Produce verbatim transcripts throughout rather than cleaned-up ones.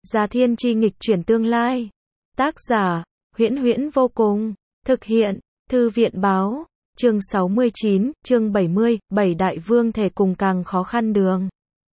Già thiên chi nghịch chuyển tương lai. Tác giả, Huyễn Huyễn vô cùng. Thực hiện, Thư viện báo. Chương sáu mươi chín, chương bảy mươi, bảy đại vương thể cùng càng khó khăn đường.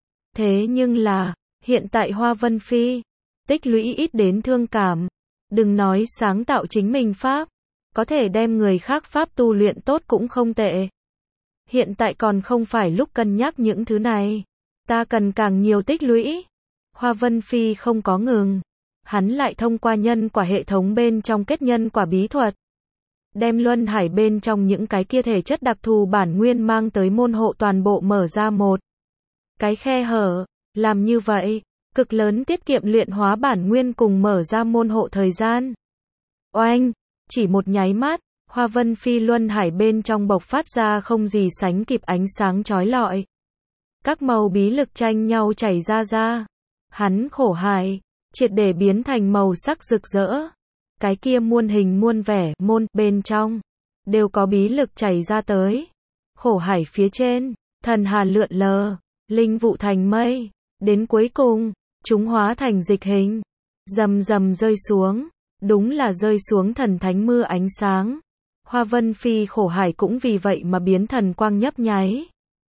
Thế nhưng là, hiện tại Hoa Vân Phi, tích lũy ít đến thương cảm. Đừng nói sáng tạo chính mình pháp, có thể đem người khác pháp tu luyện tốt cũng không tệ. Hiện tại còn không phải lúc cân nhắc những thứ này. Ta cần càng nhiều tích lũy. Hoa Vân Phi không có ngừng. Hắn lại thông qua nhân quả hệ thống bên trong kết nhân quả bí thuật. Đem luân hải bên trong những cái kia thể chất đặc thù bản nguyên mang tới môn hộ toàn bộ mở ra một cái khe hở. Làm như vậy, cực lớn tiết kiệm luyện hóa bản nguyên cùng mở ra môn hộ thời gian. Oanh! Chỉ một nháy mắt, Hoa Vân Phi luân hải bên trong bộc phát ra không gì sánh kịp ánh sáng chói lọi. Các màu bí lực tranh nhau chảy ra ra. Hắn khổ hải, triệt để biến thành màu sắc rực rỡ. Cái kia muôn hình muôn vẻ, môn, bên trong, đều có bí lực chảy ra tới. Khổ hải phía trên, thần hà lượn lờ, linh vụ thành mây. Đến cuối cùng, chúng hóa thành dịch hình. Rầm rầm rơi xuống. Đúng là rơi xuống thần thánh mưa ánh sáng. Hoa Vân Phi khổ hải cũng vì vậy mà biến thần quang nhấp nháy.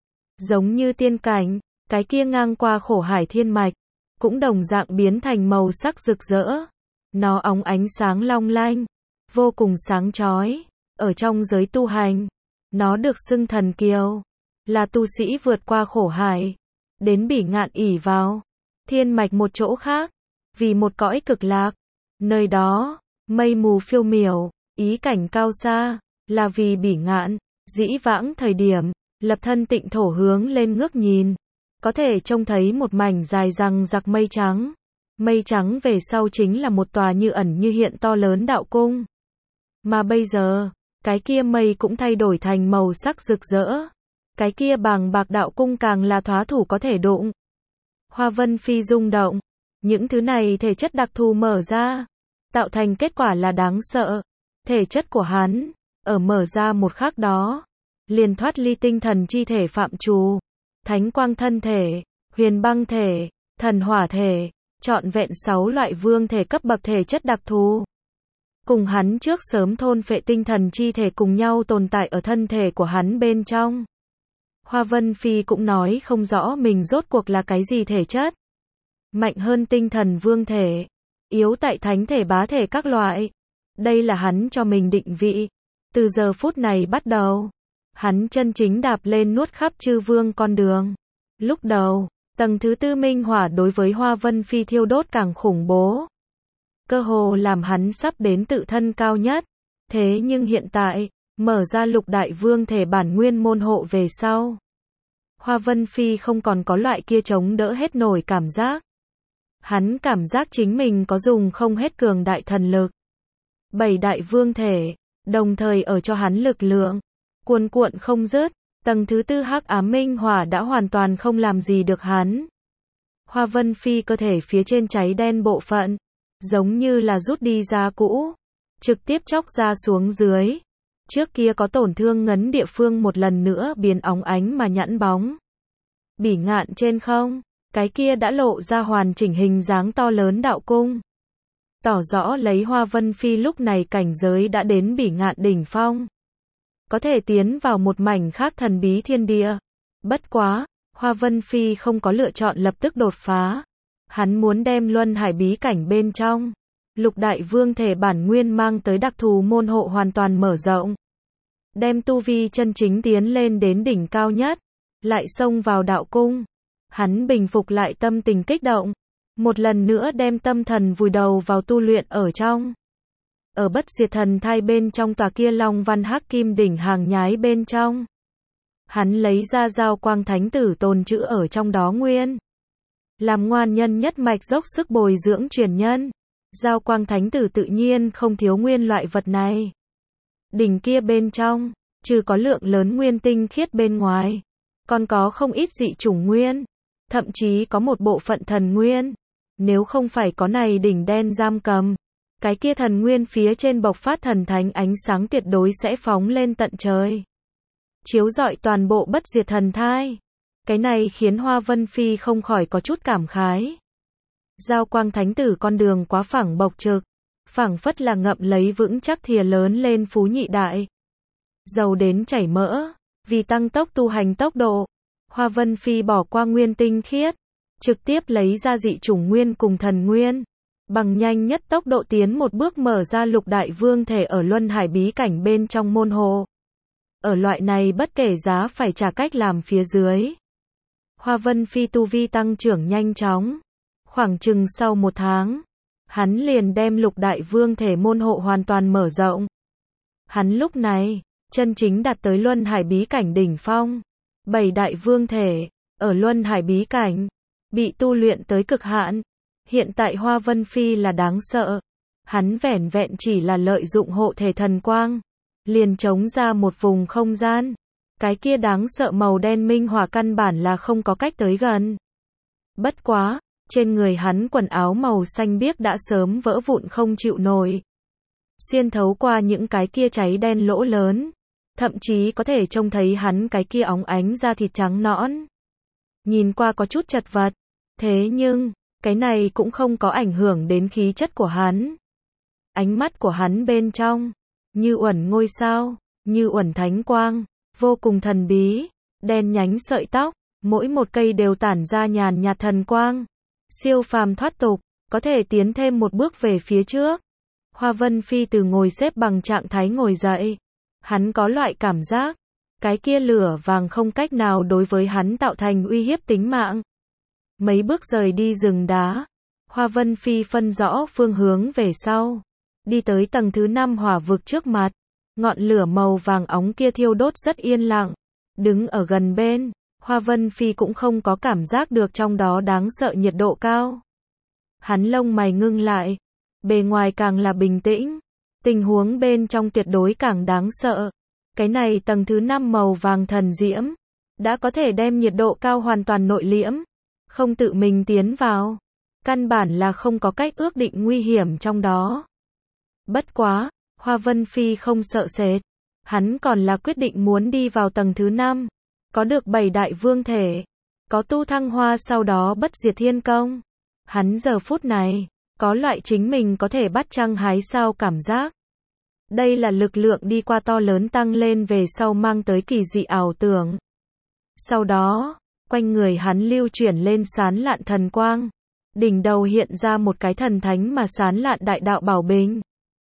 Giống như tiên cảnh, cái kia ngang qua khổ hải thiên mạch, cũng đồng dạng biến thành màu sắc rực rỡ. Nó óng ánh sáng long lanh, vô cùng sáng chói. Ở trong giới tu hành, nó được xưng thần kiều, là tu sĩ vượt qua khổ hải, đến bỉ ngạn ỷ vào thiên mạch một chỗ khác, vì một cõi cực lạc. Nơi đó, mây mù phiêu miểu, ý cảnh cao xa, là vì bỉ ngạn, dĩ vãng thời điểm, lập thân tịnh thổ hướng lên ngước nhìn, có thể trông thấy một mảnh dài răng rạc mây trắng. Mây trắng về sau chính là một tòa như ẩn như hiện to lớn đạo cung. Mà bây giờ, cái kia mây cũng thay đổi thành màu sắc rực rỡ. Cái kia bàng bạc đạo cung càng là thoá thủ có thể đụng. Hoa Vân Phi rung động. Những thứ này thể chất đặc thù mở ra, tạo thành kết quả là đáng sợ. Thể chất của hắn, ở mở ra một khắc đó, liền thoát ly tinh thần chi thể phạm trù. Thánh quang thân thể, huyền băng thể, thần hỏa thể, trọn vẹn sáu loại vương thể cấp bậc thể chất đặc thù. Cùng hắn trước sớm thôn phệ tinh thần chi thể cùng nhau tồn tại ở thân thể của hắn bên trong. Hoa Vân Phi cũng nói không rõ mình rốt cuộc là cái gì thể chất. Mạnh hơn tinh thần vương thể, yếu tại thánh thể bá thể các loại. Đây là hắn cho mình định vị. Từ giờ phút này bắt đầu, hắn chân chính đạp lên nuốt khắp chư vương con đường. Lúc đầu, tầng thứ tư minh hỏa đối với Hoa Vân Phi thiêu đốt càng khủng bố. Cơ hồ làm hắn sắp đến tự thân cao nhất. Thế nhưng hiện tại, mở ra lục đại vương thể bản nguyên môn hộ về sau, Hoa Vân Phi không còn có loại kia chống đỡ hết nổi cảm giác. Hắn cảm giác chính mình có dùng không hết cường đại thần lực. Bảy đại vương thể, đồng thời ở cho hắn lực lượng, cuồn cuộn không dứt. Tầng thứ tư hắc ám minh hỏa đã hoàn toàn không làm gì được hắn. Hoa Vân Phi cơ thể phía trên cháy đen bộ phận, giống như là rút đi da cũ, trực tiếp chóc ra xuống dưới. Trước kia có tổn thương ngấn địa phương một lần nữa biến óng ánh mà nhẵn bóng. Bỉ ngạn trên không, cái kia đã lộ ra hoàn chỉnh hình dáng to lớn đạo cung. Tỏ rõ lấy Hoa Vân Phi lúc này cảnh giới đã đến bỉ ngạn đỉnh phong. Có thể tiến vào một mảnh khác thần bí thiên địa. Bất quá, Hoa Vân Phi không có lựa chọn lập tức đột phá. Hắn muốn đem luân hải bí cảnh bên trong lục đại vương thể bản nguyên mang tới đặc thù môn hộ hoàn toàn mở rộng. Đem tu vi chân chính tiến lên đến đỉnh cao nhất. Lại xông vào đạo cung. Hắn bình phục lại tâm tình kích động. Một lần nữa đem tâm thần vùi đầu vào tu luyện ở trong. Ở bất diệt thần thai bên trong tòa kia long văn hắc kim đỉnh hàng nhái bên trong. Hắn lấy ra giao quang thánh tử tồn trữ ở trong đó nguyên. Làm ngoan nhân nhất mạch dốc sức bồi dưỡng truyền nhân. Giao quang thánh tử tự nhiên không thiếu nguyên loại vật này. Đỉnh kia bên trong, trừ có lượng lớn nguyên tinh khiết bên ngoài, còn có không ít dị chủng nguyên. Thậm chí có một bộ phận thần nguyên. Nếu không phải có này đỉnh đen giam cầm, cái kia thần nguyên phía trên bộc phát thần thánh ánh sáng tuyệt đối sẽ phóng lên tận trời, chiếu rọi toàn bộ bất diệt thần thai. Cái này khiến Hoa Vân Phi không khỏi có chút cảm khái. Giao quang thánh tử con đường quá phẳng bộc trực, phẳng phất là ngậm lấy vững chắc thìa lớn lên phú nhị đại. Dầu đến chảy mỡ, vì tăng tốc tu hành tốc độ, Hoa Vân Phi bỏ qua nguyên tinh khiết, trực tiếp lấy ra dị chủng nguyên cùng thần nguyên, bằng nhanh nhất tốc độ tiến một bước mở ra lục đại vương thể ở luân hải bí cảnh bên trong môn hộ. Ở loại này bất kể giá phải trả cách làm phía dưới, Hoa Vân Phi tu vi tăng trưởng nhanh chóng, khoảng chừng sau một tháng, hắn liền đem lục đại vương thể môn hộ hoàn toàn mở rộng. Hắn lúc này, chân chính đạt tới luân hải bí cảnh đỉnh phong. Bảy đại vương thể, ở luân hải bí cảnh, bị tu luyện tới cực hạn. Hiện tại Hoa Vân Phi là đáng sợ. Hắn vẻn vẹn chỉ là lợi dụng hộ thể thần quang, liền chống ra một vùng không gian. Cái kia đáng sợ màu đen minh hỏa căn bản là không có cách tới gần. Bất quá, trên người hắn quần áo màu xanh biếc đã sớm vỡ vụn không chịu nổi. Xuyên thấu qua những cái kia cháy đen lỗ lớn, thậm chí có thể trông thấy hắn cái kia óng ánh da thịt trắng nõn. Nhìn qua có chút chật vật, thế nhưng, cái này cũng không có ảnh hưởng đến khí chất của hắn. Ánh mắt của hắn bên trong, như uẩn ngôi sao, như uẩn thánh quang, vô cùng thần bí, đen nhánh sợi tóc, mỗi một cây đều tản ra nhàn nhạt thần quang. Siêu phàm thoát tục, có thể tiến thêm một bước về phía trước. Hoa Vân Phi từ ngồi xếp bằng trạng thái ngồi dậy. Hắn có loại cảm giác, cái kia lửa vàng không cách nào đối với hắn tạo thành uy hiếp tính mạng. Mấy bước rời đi rừng đá, Hoa Vân Phi phân rõ phương hướng về sau, đi tới tầng thứ năm hỏa vực trước mặt. Ngọn lửa màu vàng óng kia thiêu đốt rất yên lặng, đứng ở gần bên, Hoa Vân Phi cũng không có cảm giác được trong đó đáng sợ nhiệt độ cao. Hắn lông mày ngưng lại, bề ngoài càng là bình tĩnh, tình huống bên trong tuyệt đối càng đáng sợ. Cái này tầng thứ năm màu vàng thần diễm, đã có thể đem nhiệt độ cao hoàn toàn nội liễm, không tự mình tiến vào, căn bản là không có cách ước định nguy hiểm trong đó. Bất quá, Hoa Vân Phi không sợ sệt, hắn còn là quyết định muốn đi vào tầng thứ năm, có được bảy đại vương thể, có tu thăng hoa sau đó bất diệt thiên công. Hắn giờ phút này, có loại chính mình có thể bắt trăng hái sao cảm giác. Đây là lực lượng đi qua to lớn tăng lên về sau mang tới kỳ dị ảo tưởng. Sau đó, quanh người hắn lưu chuyển lên sán lạn thần quang, đỉnh đầu hiện ra một cái thần thánh mà sán lạn đại đạo bảo bình.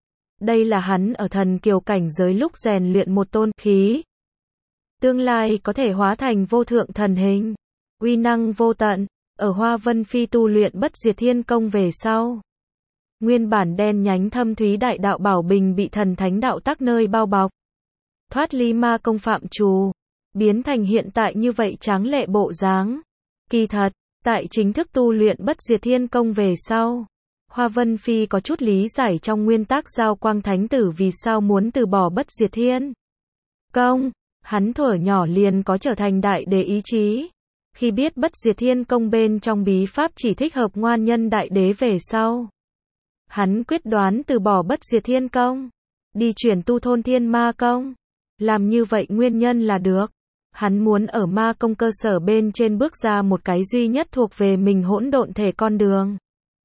Đây là hắn ở thần kiều cảnh giới lúc rèn luyện một tôn khí. Tương lai có thể hóa thành vô thượng thần hình, uy năng vô tận. Ở Hoa Vân Phi tu luyện bất diệt thiên công về sau, nguyên bản đen nhánh thâm thúy đại đạo bảo bình bị thần thánh đạo tắc nơi bao bọc, thoát ly ma công phạm trù, biến thành hiện tại như vậy tráng lệ bộ dáng. Kỳ thật, tại chính thức tu luyện bất diệt thiên công về sau, Hoa Vân Phi có chút lý giải trong nguyên tắc Giao Quang Thánh Tử vì sao muốn từ bỏ bất diệt thiên công. Hắn thuở nhỏ liền có trở thành đại đế ý chí. Khi biết bất diệt thiên công bên trong bí pháp chỉ thích hợp ngoan nhân đại đế về sau, hắn quyết đoán từ bỏ bất diệt thiên công, đi chuyển tu thôn thiên ma công. Làm như vậy nguyên nhân là được, hắn muốn ở ma công cơ sở bên trên bước ra một cái duy nhất thuộc về mình hỗn độn thể con đường.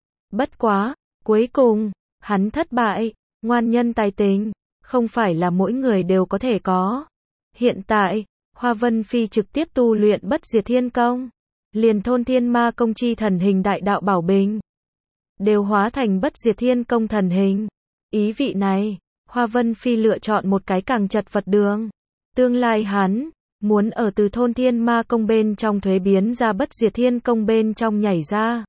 Bất quá, cuối cùng, hắn thất bại. Ngoan nhân tài tình, không phải là mỗi người đều có thể có. Hiện tại, Hoa Vân Phi trực tiếp tu luyện bất diệt thiên công, liền thôn thiên ma công chi thần hình đại đạo bảo bình, đều hóa thành bất diệt thiên công thần hình. Ý vị này, Hoa Vân Phi lựa chọn một cái càng chật vật đường. Tương lai hắn, muốn ở từ thôn thiên ma công bên trong thuế biến ra bất diệt thiên công bên trong nhảy ra.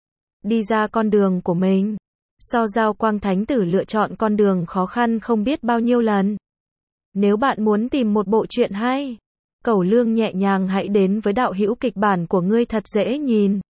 Đi ra con đường của mình. So Giao Quang Thánh Tử lựa chọn con đường khó khăn không biết bao nhiêu lần. Nếu bạn muốn tìm một bộ truyện hay, cẩu lương nhẹ nhàng hãy đến với đạo hữu kịch bản của ngươi thật dễ nhìn.